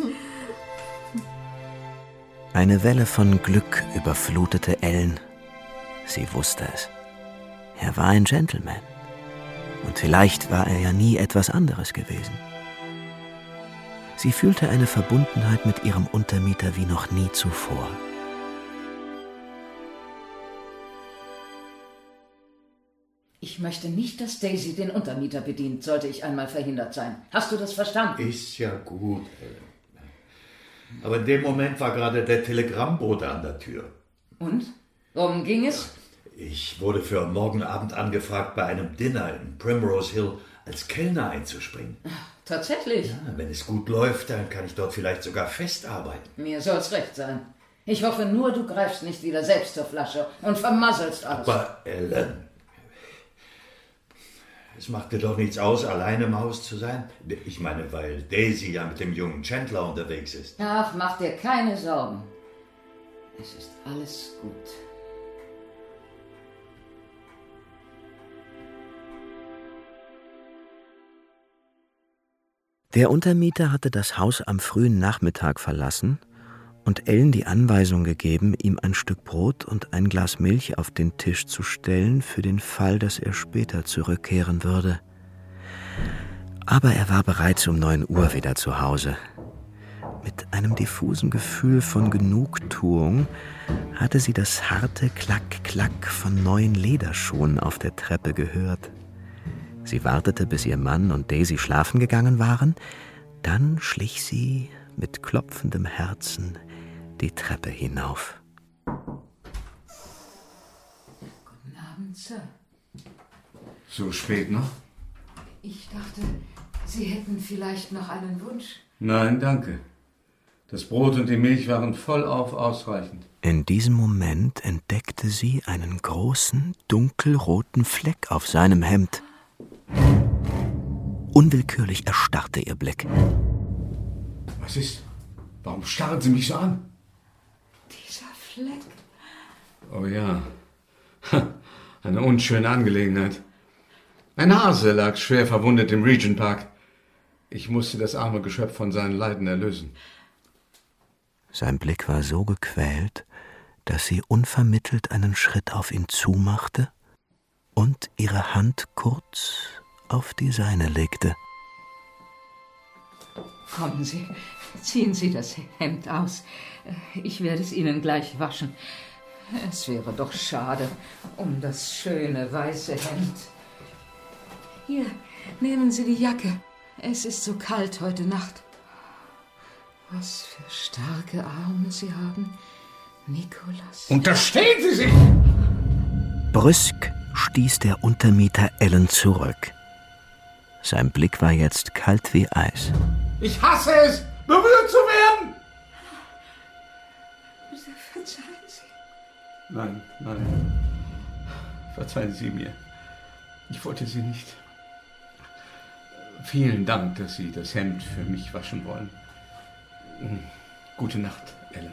Eine Welle von Glück überflutete Ellen. Sie wusste es. Er war ein Gentleman. Und vielleicht war er ja nie etwas anderes gewesen. Sie fühlte eine Verbundenheit mit ihrem Untermieter wie noch nie zuvor. Ich möchte nicht, dass Daisy den Untermieter bedient, sollte ich einmal verhindert sein. Hast du das verstanden? Ist ja gut, Ellen. Aber in dem Moment war gerade der Telegrammbote an der Tür. Und? Worum ging es? Ich wurde für morgen Abend angefragt, bei einem Dinner in Primrose Hill als Kellner einzuspringen. Tatsächlich? Ja, wenn es gut läuft, dann kann ich dort vielleicht sogar festarbeiten. Mir soll's recht sein. Ich hoffe nur, du greifst nicht wieder selbst zur Flasche und vermasselst alles. Aber Ellen, es macht dir doch nichts aus, allein im Haus zu sein? Ich meine, weil Daisy ja mit dem jungen Chandler unterwegs ist. Ach, mach dir keine Sorgen. Es ist alles gut. Der Untermieter hatte das Haus am frühen Nachmittag verlassen und Ellen die Anweisung gegeben, ihm ein Stück Brot und ein Glas Milch auf den Tisch zu stellen, für den Fall, dass er später zurückkehren würde. Aber er war bereits um 9 Uhr wieder zu Hause. Mit einem diffusen Gefühl von Genugtuung hatte sie das harte Klack-Klack von neuen Lederschuhen auf der Treppe gehört. Sie wartete, bis ihr Mann und Daisy schlafen gegangen waren. Dann schlich sie mit klopfendem Herzen die Treppe hinauf. Guten Abend, Sir. So spät noch? Ich dachte, Sie hätten vielleicht noch einen Wunsch. Nein, danke. Das Brot und die Milch waren vollauf ausreichend. In diesem Moment entdeckte sie einen großen, dunkelroten Fleck auf seinem Hemd. Unwillkürlich erstarrte ihr Blick. Was ist? Warum starren Sie mich so an? Dieser Fleck. Oh ja. Eine unschöne Angelegenheit. Ein Hase lag schwer verwundet im Regent Park. Ich musste das arme Geschöpf von seinen Leiden erlösen. Sein Blick war so gequält, dass sie unvermittelt einen Schritt auf ihn zumachte und ihre Hand kurz auf die seine legte. Kommen Sie, ziehen Sie das Hemd aus. Ich werde es Ihnen gleich waschen. Es wäre doch schade um das schöne weiße Hemd. Hier, nehmen Sie die Jacke. Es ist so kalt heute Nacht. Was für starke Arme Sie haben, Nicholas. Unterstehen Sie sich! Brüsk stieß der Untermieter Ellen zurück. Sein Blick war jetzt kalt wie Eis. Ich hasse es, berührt zu werden! Bitte verzeihen Sie. Nein. Verzeihen Sie mir. Ich wollte Sie nicht. Vielen Dank, dass Sie das Hemd für mich waschen wollen. Gute Nacht, Ellen.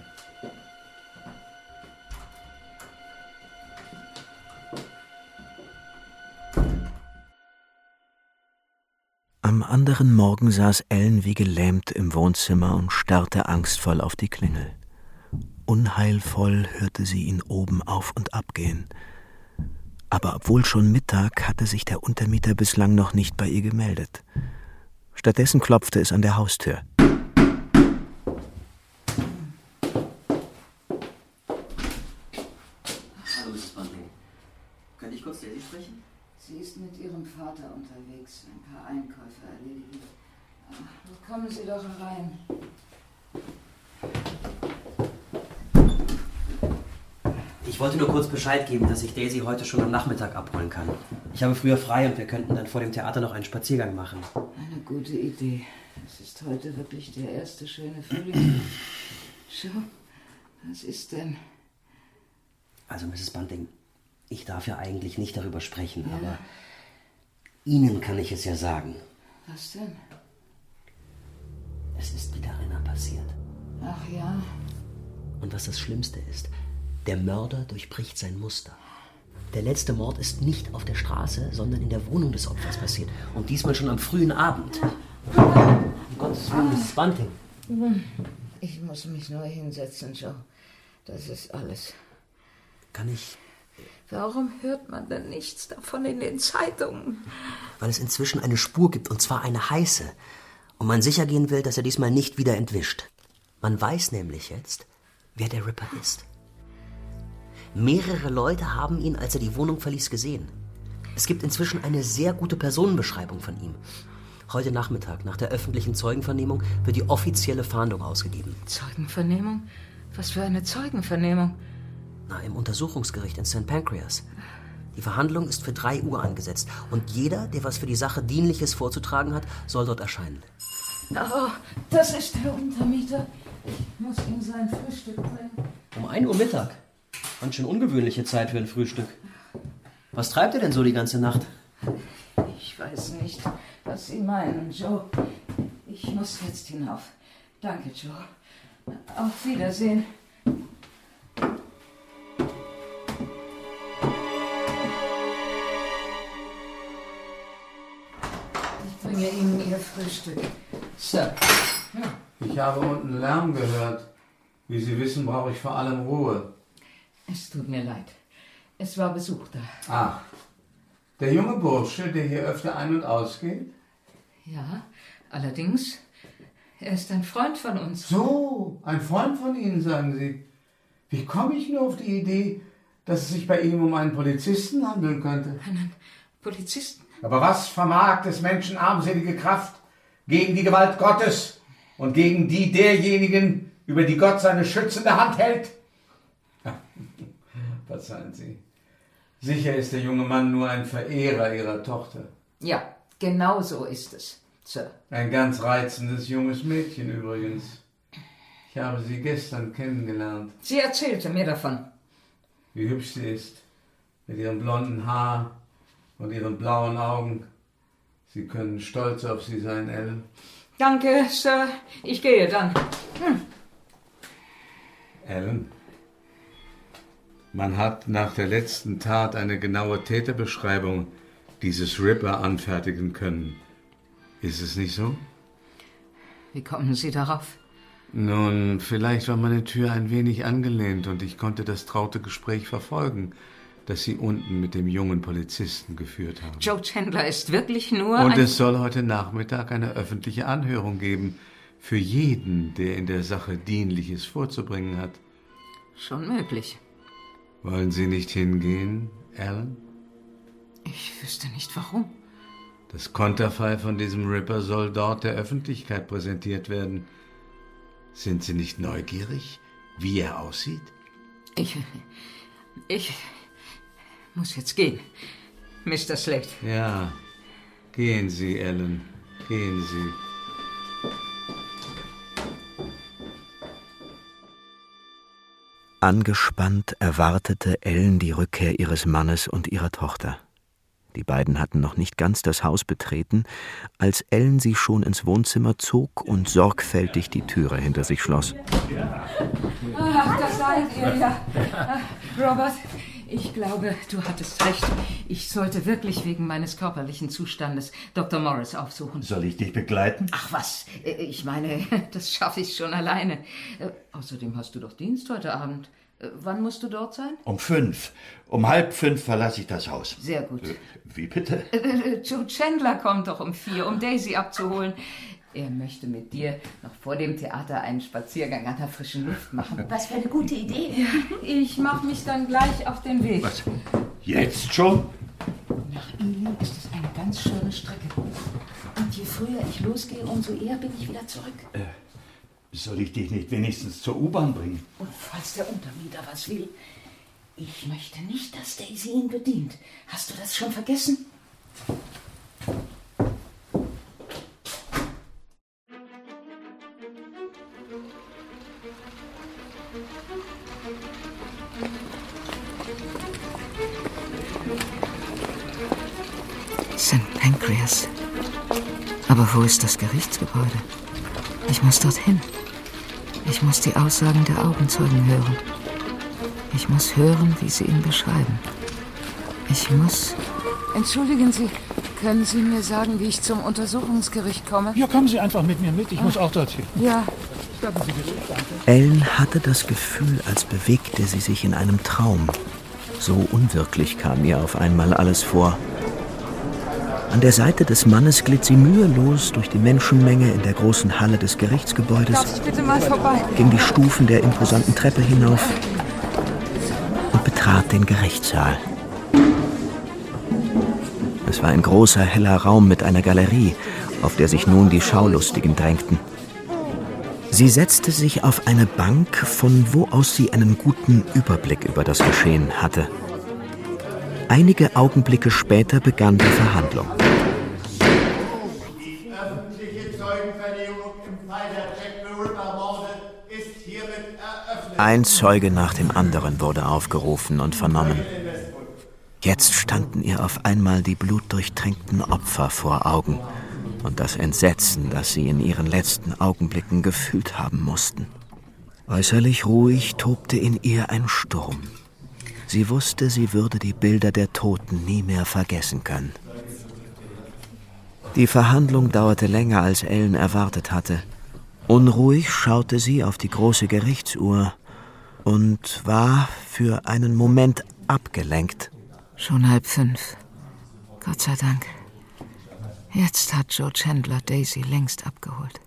Am anderen Morgen saß Ellen wie gelähmt im Wohnzimmer und starrte angstvoll auf die Klingel. Unheilvoll hörte sie ihn oben auf und ab gehen. Aber obwohl schon Mittag, hatte sich der Untermieter bislang noch nicht bei ihr gemeldet. Stattdessen klopfte es an der Haustür. Hallo, Mrs. Bunting. Könnte ich kurz Daisy sprechen? Sie ist mit ihrem Vater unterwegs, ein paar Einkäufe erledigen. Kommen Sie doch herein. Ich wollte nur kurz Bescheid geben, dass ich Daisy heute schon am Nachmittag abholen kann. Ich habe früher frei und wir könnten dann vor dem Theater noch einen Spaziergang machen. Eine gute Idee. Es ist heute wirklich der erste schöne Frühling. Schau, was ist denn? Also, Mrs. Bunting, ich darf ja eigentlich nicht darüber sprechen, ja, aber Ihnen kann ich es ja sagen. Was denn? Es ist wieder einer passiert. Ach ja. Und was das Schlimmste ist, der Mörder durchbricht sein Muster. Der letzte Mord ist nicht auf der Straße, sondern in der Wohnung des Opfers passiert. Und diesmal schon am frühen Abend. Um Gottes Willen, Mrs. Bunting. Ich muss mich nur hinsetzen, Joe. Das ist alles. Kann ich... Warum hört man denn nichts davon in den Zeitungen? Weil es inzwischen eine Spur gibt, und zwar eine heiße. Und man sicher gehen will, dass er diesmal nicht wieder entwischt. Man weiß nämlich jetzt, wer der Ripper ist. Mehrere Leute haben ihn, als er die Wohnung verließ, gesehen. Es gibt inzwischen eine sehr gute Personenbeschreibung von ihm. Heute Nachmittag, nach der öffentlichen Zeugenvernehmung, wird die offizielle Fahndung ausgegeben. Zeugenvernehmung? Was für eine Zeugenvernehmung? Na, im Untersuchungsgericht in St. Pancras. Die Verhandlung ist für 3 Uhr angesetzt. Und jeder, der was für die Sache Dienliches vorzutragen hat, soll dort erscheinen. Oh, das ist der Untermieter. Ich muss ihm sein Frühstück bringen. Um 1 Uhr Mittag. Ganz schön ungewöhnliche Zeit für ein Frühstück. Was treibt er denn so die ganze Nacht? Ich weiß nicht, was Sie meinen, Joe. Ich muss jetzt hinauf. Danke, Joe. Auf Wiedersehen. Ich bringe Ihnen Ihr Frühstück. Sir. Ja. Ich habe unten Lärm gehört. Wie Sie wissen, brauche ich vor allem Ruhe. Es tut mir leid. Es war Besuch da. Ach, der junge Bursche, der hier öfter ein- und ausgeht? Ja, allerdings, er ist ein Freund von uns. So, ein Freund von Ihnen, sagen Sie. Wie komme ich nur auf die Idee, dass es sich bei ihm um einen Polizisten handeln könnte? Einen Polizisten? Aber was vermag des Menschen armselige Kraft gegen die Gewalt Gottes und gegen die derjenigen, über die Gott seine schützende Hand hält? Verzeihen Sie. Sicher ist der junge Mann nur ein Verehrer Ihrer Tochter. Ja, genau so ist es, Sir. Ein ganz reizendes junges Mädchen übrigens. Ich habe sie gestern kennengelernt. Sie erzählte mir davon. Wie hübsch sie ist, mit ihrem blonden Haar und ihren blauen Augen. Sie können stolz auf sie sein, Ellen. Danke, Sir. Ich gehe dann. Alan, man hat nach der letzten Tat eine genaue Täterbeschreibung dieses Ripper anfertigen können. Ist es nicht so? Wie kommen Sie darauf? Nun, vielleicht war meine Tür ein wenig angelehnt und ich konnte das traute Gespräch verfolgen, das Sie unten mit dem jungen Polizisten geführt haben. Joe Chandler ist wirklich nur Und es soll heute Nachmittag eine öffentliche Anhörung geben, für jeden, der in der Sache Dienliches vorzubringen hat. Schon möglich. Wollen Sie nicht hingehen, Alan? Ich wüsste nicht, warum. Das Konterfei von diesem Ripper soll dort der Öffentlichkeit präsentiert werden. Sind Sie nicht neugierig, wie er aussieht? Ich muss jetzt gehen, Mr. Slade. Ja, gehen Sie, Alan, gehen Sie. Angespannt erwartete Ellen die Rückkehr ihres Mannes und ihrer Tochter. Die beiden hatten noch nicht ganz das Haus betreten, als Ellen sie schon ins Wohnzimmer zog und sorgfältig die Türe hinter sich schloss. Ach, das seid ihr ja. Robert, ich glaube, du hattest recht. Ich sollte wirklich wegen meines körperlichen Zustandes Dr. Morris aufsuchen. Soll ich dich begleiten? Ach was, ich meine, das schaffe ich schon alleine. Außerdem hast du doch Dienst heute Abend. Wann musst du dort sein? Um 5. Um 4:30 verlasse ich das Haus. Sehr gut. Wie bitte? Joe Chandler kommt doch um 4, um Daisy abzuholen. Er möchte mit dir noch vor dem Theater einen Spaziergang an der frischen Luft machen. Was für eine gute Idee. Ja, ich mache mich dann gleich auf den Weg. Was? Jetzt schon? Nach Ealing ist es eine ganz schöne Strecke. Und je früher ich losgehe, umso eher bin ich wieder zurück. Soll ich dich nicht wenigstens zur U-Bahn bringen? Und falls der Untermieter was will, ich möchte nicht, dass Daisy ihn bedient. Hast du das schon vergessen? St. Pancras. Aber wo ist das Gerichtsgebäude? Ich muss dorthin. Ich muss die Aussagen der Augenzeugen hören. Ich muss hören, wie sie ihn beschreiben. Ich muss... Entschuldigen Sie, können Sie mir sagen, wie ich zum Untersuchungsgericht komme? Ja, kommen Sie einfach mit mir mit. Ich muss auch dorthin. Ja. Bleiben Sie bitte. Danke. Ellen hatte das Gefühl, als bewegte sie sich in einem Traum. So unwirklich kam ihr auf einmal alles vor. An der Seite des Mannes glitt sie mühelos durch die Menschenmenge in der großen Halle des Gerichtsgebäudes, Darf ich bitte mal vorbei? ging die Stufen der imposanten Treppe hinauf und betrat den Gerichtssaal. Es war ein großer, heller Raum mit einer Galerie, auf der sich nun die Schaulustigen drängten. Sie setzte sich auf eine Bank, von wo aus sie einen guten Überblick über das Geschehen hatte. Einige Augenblicke später begann die Verhandlung. Die öffentliche Zeugenvernehmung im Fall der Jack the Ripper-Morde ist hiermit eröffnet. Ein Zeuge nach dem anderen wurde aufgerufen und vernommen. Jetzt standen ihr auf einmal die blutdurchtränkten Opfer vor Augen und das Entsetzen, das sie in ihren letzten Augenblicken gefühlt haben mussten. Äußerlich ruhig tobte in ihr ein Sturm. Sie wusste, sie würde die Bilder der Toten nie mehr vergessen können. Die Verhandlung dauerte länger, als Ellen erwartet hatte. Unruhig schaute sie auf die große Gerichtsuhr und war für einen Moment abgelenkt. Schon 4:30. Gott sei Dank. Jetzt hat Joe Chandler Daisy längst abgeholt.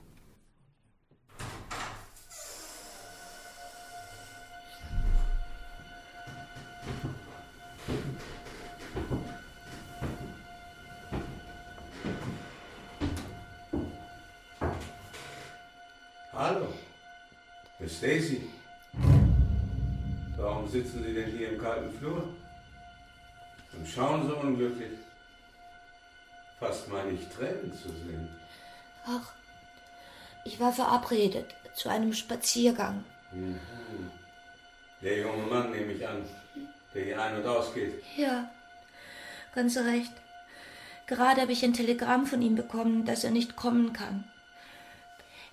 Hallo, Miss Daisy. Warum sitzen Sie denn hier im kalten Flur? Und schauen so unglücklich. Fast meine ich Tränen zu sehen. Ach, ich war verabredet zu einem Spaziergang. Mhm. Der junge Mann, nehme ich an, der hier ein- und ausgeht. Ja, ganz recht. Gerade habe ich ein Telegramm von ihm bekommen, dass er nicht kommen kann.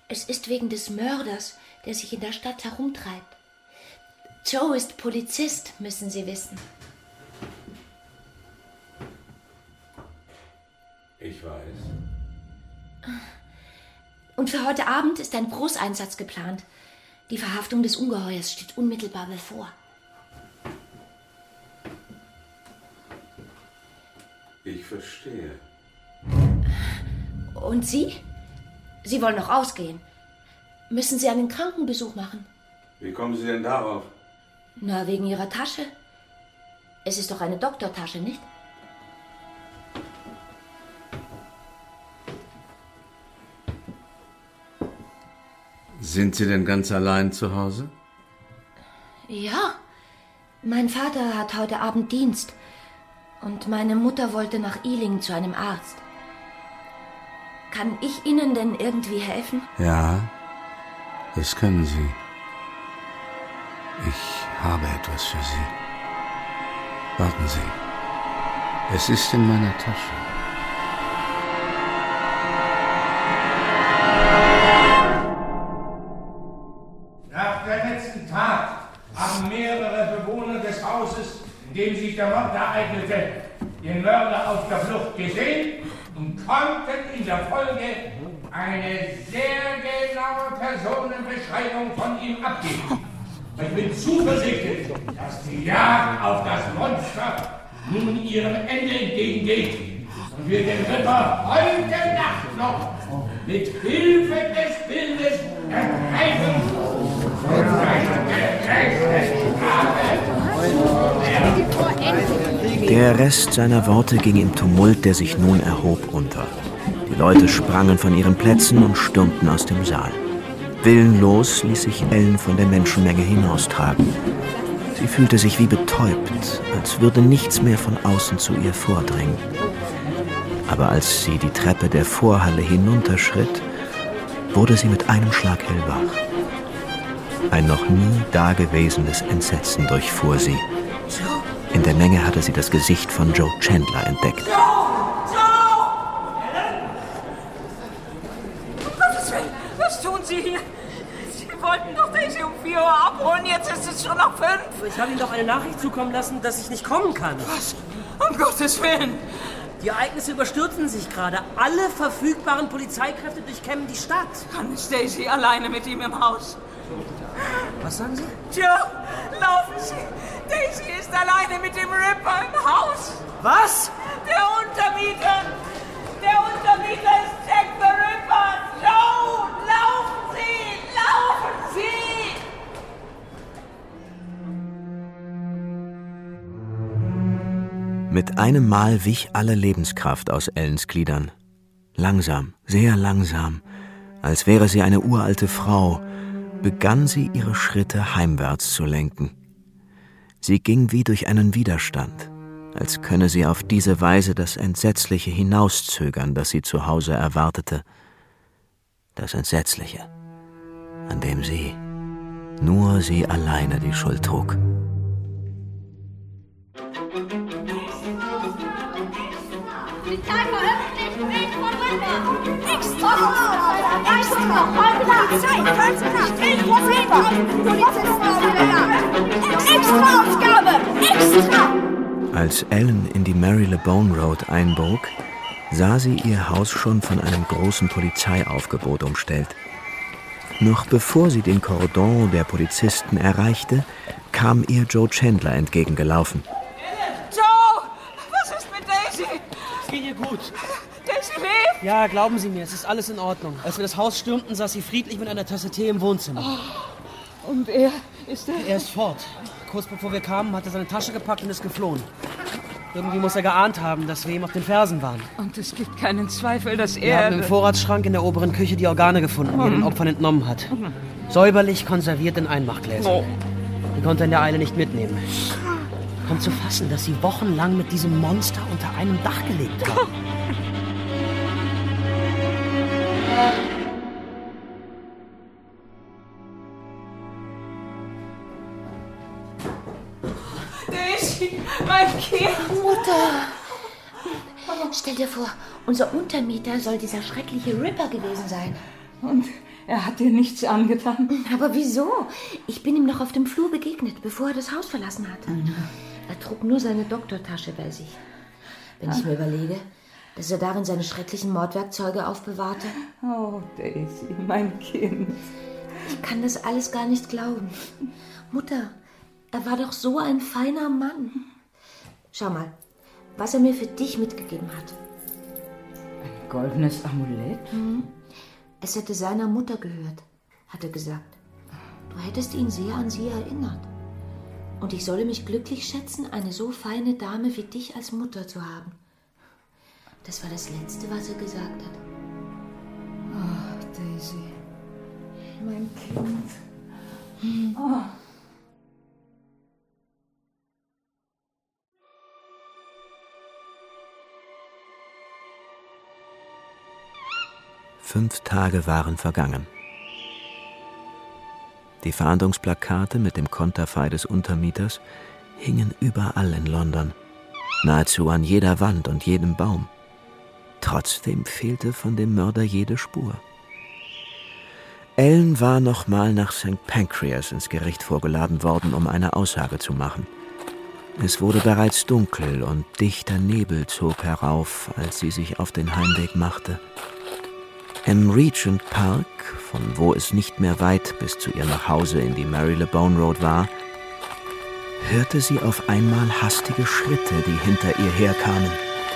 Es ist wegen des Mörders, der sich in der Stadt herumtreibt. Joe ist Polizist, müssen Sie wissen. Ich weiß. Und für heute Abend ist ein Großeinsatz geplant. Die Verhaftung des Ungeheuers steht unmittelbar bevor. Ich verstehe. Und Sie? Sie wollen noch ausgehen. Müssen Sie einen Krankenbesuch machen? Wie kommen Sie denn darauf? Na, wegen Ihrer Tasche. Es ist doch eine Doktortasche, nicht? Sind Sie denn ganz allein zu Hause? Ja. Mein Vater hat heute Abend Dienst. Und meine Mutter wollte nach Ealing zu einem Arzt. Kann ich Ihnen denn irgendwie helfen? Ja, das können Sie. Ich habe etwas für Sie. Warten Sie. Es ist in meiner Tasche. Nach der letzten Tat haben mehrere Bewohner des Hauses, in dem sich der Mord ereignete, den Mörder auf der Flucht gesehen und konnten in der Folge eine sehr genaue Personenbeschreibung von ihm abgeben. Ich bin zuversichtlich, dass die Jagd auf das Monster nun ihrem Ende entgegengeht und wir den Ripper heute Nacht noch mit Hilfe des Bildes ergreifen und seine gerechte Strafe. Der Rest seiner Worte ging im Tumult, der sich nun erhob, unter. Die Leute sprangen von ihren Plätzen und stürmten aus dem Saal. Willenlos ließ sich Ellen von der Menschenmenge hinaustragen. Sie fühlte sich wie betäubt, als würde nichts mehr von außen zu ihr vordringen. Aber als sie die Treppe der Vorhalle hinunterschritt, wurde sie mit einem Schlag hellwach. Ein noch nie dagewesenes Entsetzen durchfuhr sie. In der Menge hatte sie das Gesicht von Joe Chandler entdeckt. Was tun Sie hier? Sie wollten doch Daisy um 4 Uhr abholen, jetzt ist es schon nach 5. Ich habe Ihnen doch eine Nachricht zukommen lassen, dass ich nicht kommen kann. Was? Um Gottes Willen! Die Ereignisse überstürzen sich gerade. Alle verfügbaren Polizeikräfte durchkämmen die Stadt. Dann ist Daisy alleine mit ihm im Haus. Was sagen Sie? Joe, laufen Sie! Daisy ist alleine mit dem Ripper im Haus. Was? Der Untermieter! Der Untermieter ist Jack the Ripper! Joe, laufen Sie! Laufen Sie! Mit einem Mal wich alle Lebenskraft aus Ellens Gliedern. Langsam, sehr langsam, als wäre sie eine uralte Frau, begann sie ihre Schritte heimwärts zu lenken. Sie ging wie durch einen Widerstand, als könne sie auf diese Weise das Entsetzliche hinauszögern, das sie zu Hause erwartete. Das Entsetzliche, an dem sie, nur sie alleine die Schuld trug. Als Ellen in die Marylebone Road einbog, sah sie ihr Haus schon von einem großen Polizeiaufgebot umstellt. Noch bevor sie den Kordon der Polizisten erreichte, kam ihr Joe Chandler entgegengelaufen. Joe, was ist mit Daisy? Es geht ihr gut. Daisy lebt? Ja, glauben Sie mir, es ist alles in Ordnung. Als wir das Haus stürmten, saß sie friedlich mit einer Tasse Tee im Wohnzimmer. Oh, und er? Ist er? Er ist fort. Kurz bevor wir kamen, hat er seine Tasche gepackt und ist geflohen. Irgendwie muss er geahnt haben, dass wir ihm auf den Fersen waren. Und es gibt keinen Zweifel, dass Wir haben im Vorratsschrank in der oberen Küche die Organe gefunden, die er den Opfern entnommen hat. Säuberlich konserviert in Einmachgläsern. Die konnte er in der Eile nicht mitnehmen. Kommt zu fassen, dass sie wochenlang mit diesem Monster unter einem Dach gelebt haben. Daisy, mein Kind! Mutter! Stell dir vor, unser Untermieter soll dieser schreckliche Ripper gewesen sein. Und Er hat dir nichts angetan. Aber wieso? Ich bin ihm noch auf dem Flur begegnet, bevor er das Haus verlassen hat. Er trug nur seine Doktortasche bei sich. Wenn ich mir überlege, dass er darin seine schrecklichen Mordwerkzeuge aufbewahrte. Oh, Daisy, mein Kind. Ich kann das alles gar nicht glauben. Mutter, er war doch so ein feiner Mann. Schau mal, was er mir für dich mitgegeben hat. Ein goldenes Amulett? Es hätte seiner Mutter gehört, hat er gesagt. Du hättest ihn sehr an sie erinnert. Und ich solle mich glücklich schätzen, eine so feine Dame wie dich als Mutter zu haben. Das war das Letzte, was er gesagt hat. Ach, Daisy, mein Kind. Oh. Fünf Tage waren vergangen. Die Fahndungsplakate mit dem Konterfei des Untermieters hingen überall in London, nahezu an jeder Wand und jedem Baum. Trotzdem fehlte von dem Mörder jede Spur. Ellen war nochmal nach St. Pancras ins Gericht vorgeladen worden, um eine Aussage zu machen. Es wurde bereits dunkel und dichter Nebel zog herauf, als sie sich auf den Heimweg machte. Im Regent Park, von wo es nicht mehr weit bis zu ihr Nachhause in die Marylebone Road war, hörte sie auf einmal hastige Schritte, die hinter ihr herkamen.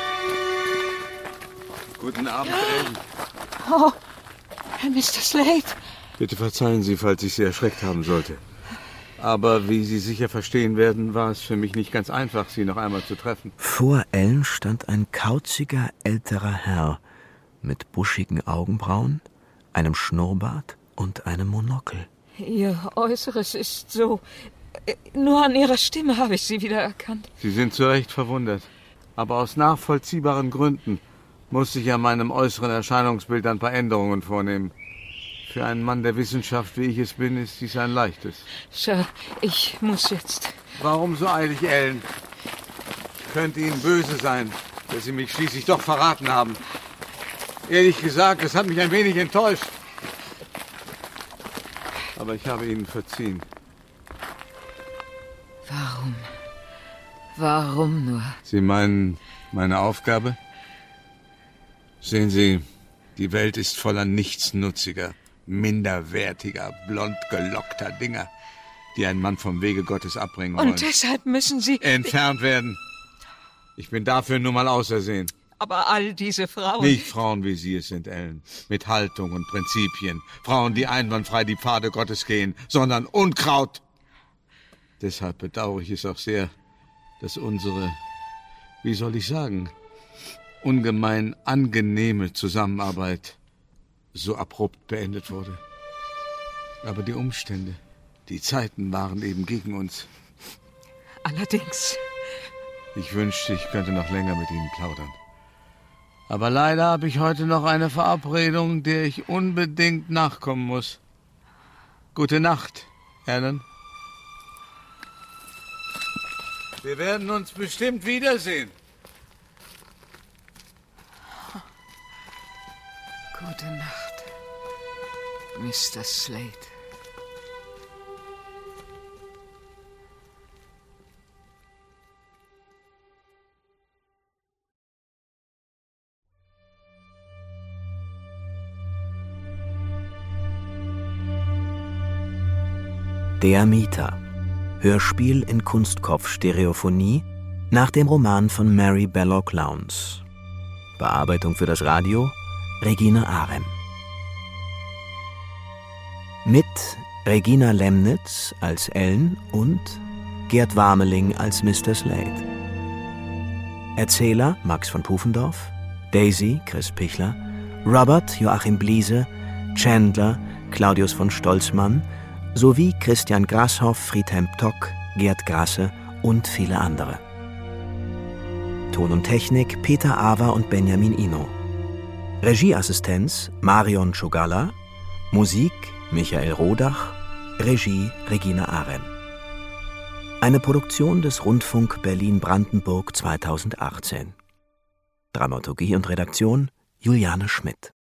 Guten Abend, Ellen. Oh, Mr. Slade. Bitte verzeihen Sie, falls ich Sie erschreckt haben sollte. Aber wie Sie sicher verstehen werden, war es für mich nicht ganz einfach, Sie noch einmal zu treffen. Vor Ellen stand ein kauziger, älterer Herr mit buschigen Augenbrauen, einem Schnurrbart und einem Monokel. Ihr Äußeres ist so... Nur an Ihrer Stimme habe ich Sie wiedererkannt. Sie sind zu Recht verwundert. Aber aus nachvollziehbaren Gründen musste ich an meinem äußeren Erscheinungsbild ein paar Änderungen vornehmen. Für einen Mann der Wissenschaft, wie ich es bin, ist dies ein leichtes. Sir, ich muss jetzt... Warum so eilig, Ellen? Ich könnte Ihnen böse sein, dass Sie mich schließlich doch verraten haben. Ehrlich gesagt, es hat mich ein wenig enttäuscht. Aber ich habe Ihnen verziehen. Warum? Warum nur? Sie meinen meine Aufgabe? Sehen Sie, die Welt ist voller nichtsnutziger, minderwertiger, blond gelockter Dinger, die einen Mann vom Wege Gottes abbringen wollen. Und deshalb müssen Sie... Entfernt werden. Ich bin dafür nun mal ausersehen. Aber all diese Frauen... Nicht Frauen, wie Sie es sind, Ellen. Mit Haltung und Prinzipien. Frauen, die einwandfrei die Pfade Gottes gehen, sondern Unkraut. Deshalb bedauere ich es auch sehr, dass unsere, wie soll ich sagen, ungemein angenehme Zusammenarbeit so abrupt beendet wurde. Aber die Umstände, die Zeiten waren eben gegen uns. Allerdings. Ich wünschte, ich könnte noch länger mit Ihnen plaudern. Aber leider habe ich heute noch eine Verabredung, der ich unbedingt nachkommen muss. Gute Nacht, Alan. Wir werden uns bestimmt wiedersehen. Gute Nacht, Mr. Slade. Der Mieter. Hörspiel in Kunstkopf-Stereophonie nach dem Roman von Mary Belloc Lowndes. Bearbeitung für das Radio Regina Arem. Mit Regina Lemnitz als Ellen und Gerd Warmeling als Mr. Slade. Erzähler Max von Pufendorf, Daisy Chris Pichler, Robert Joachim Bliese, Chandler Claudius von Stolzmann sowie Christian Grashoff, Friedhelm Tock, Gerd Grasse und viele andere. Ton und Technik Peter Awer und Benjamin Ino. Regieassistenz Marion Schogalla. Musik Michael Rodach. Regie Regina Arem. Eine Produktion des Rundfunk Berlin-Brandenburg 2018. Dramaturgie und Redaktion Juliane Schmidt.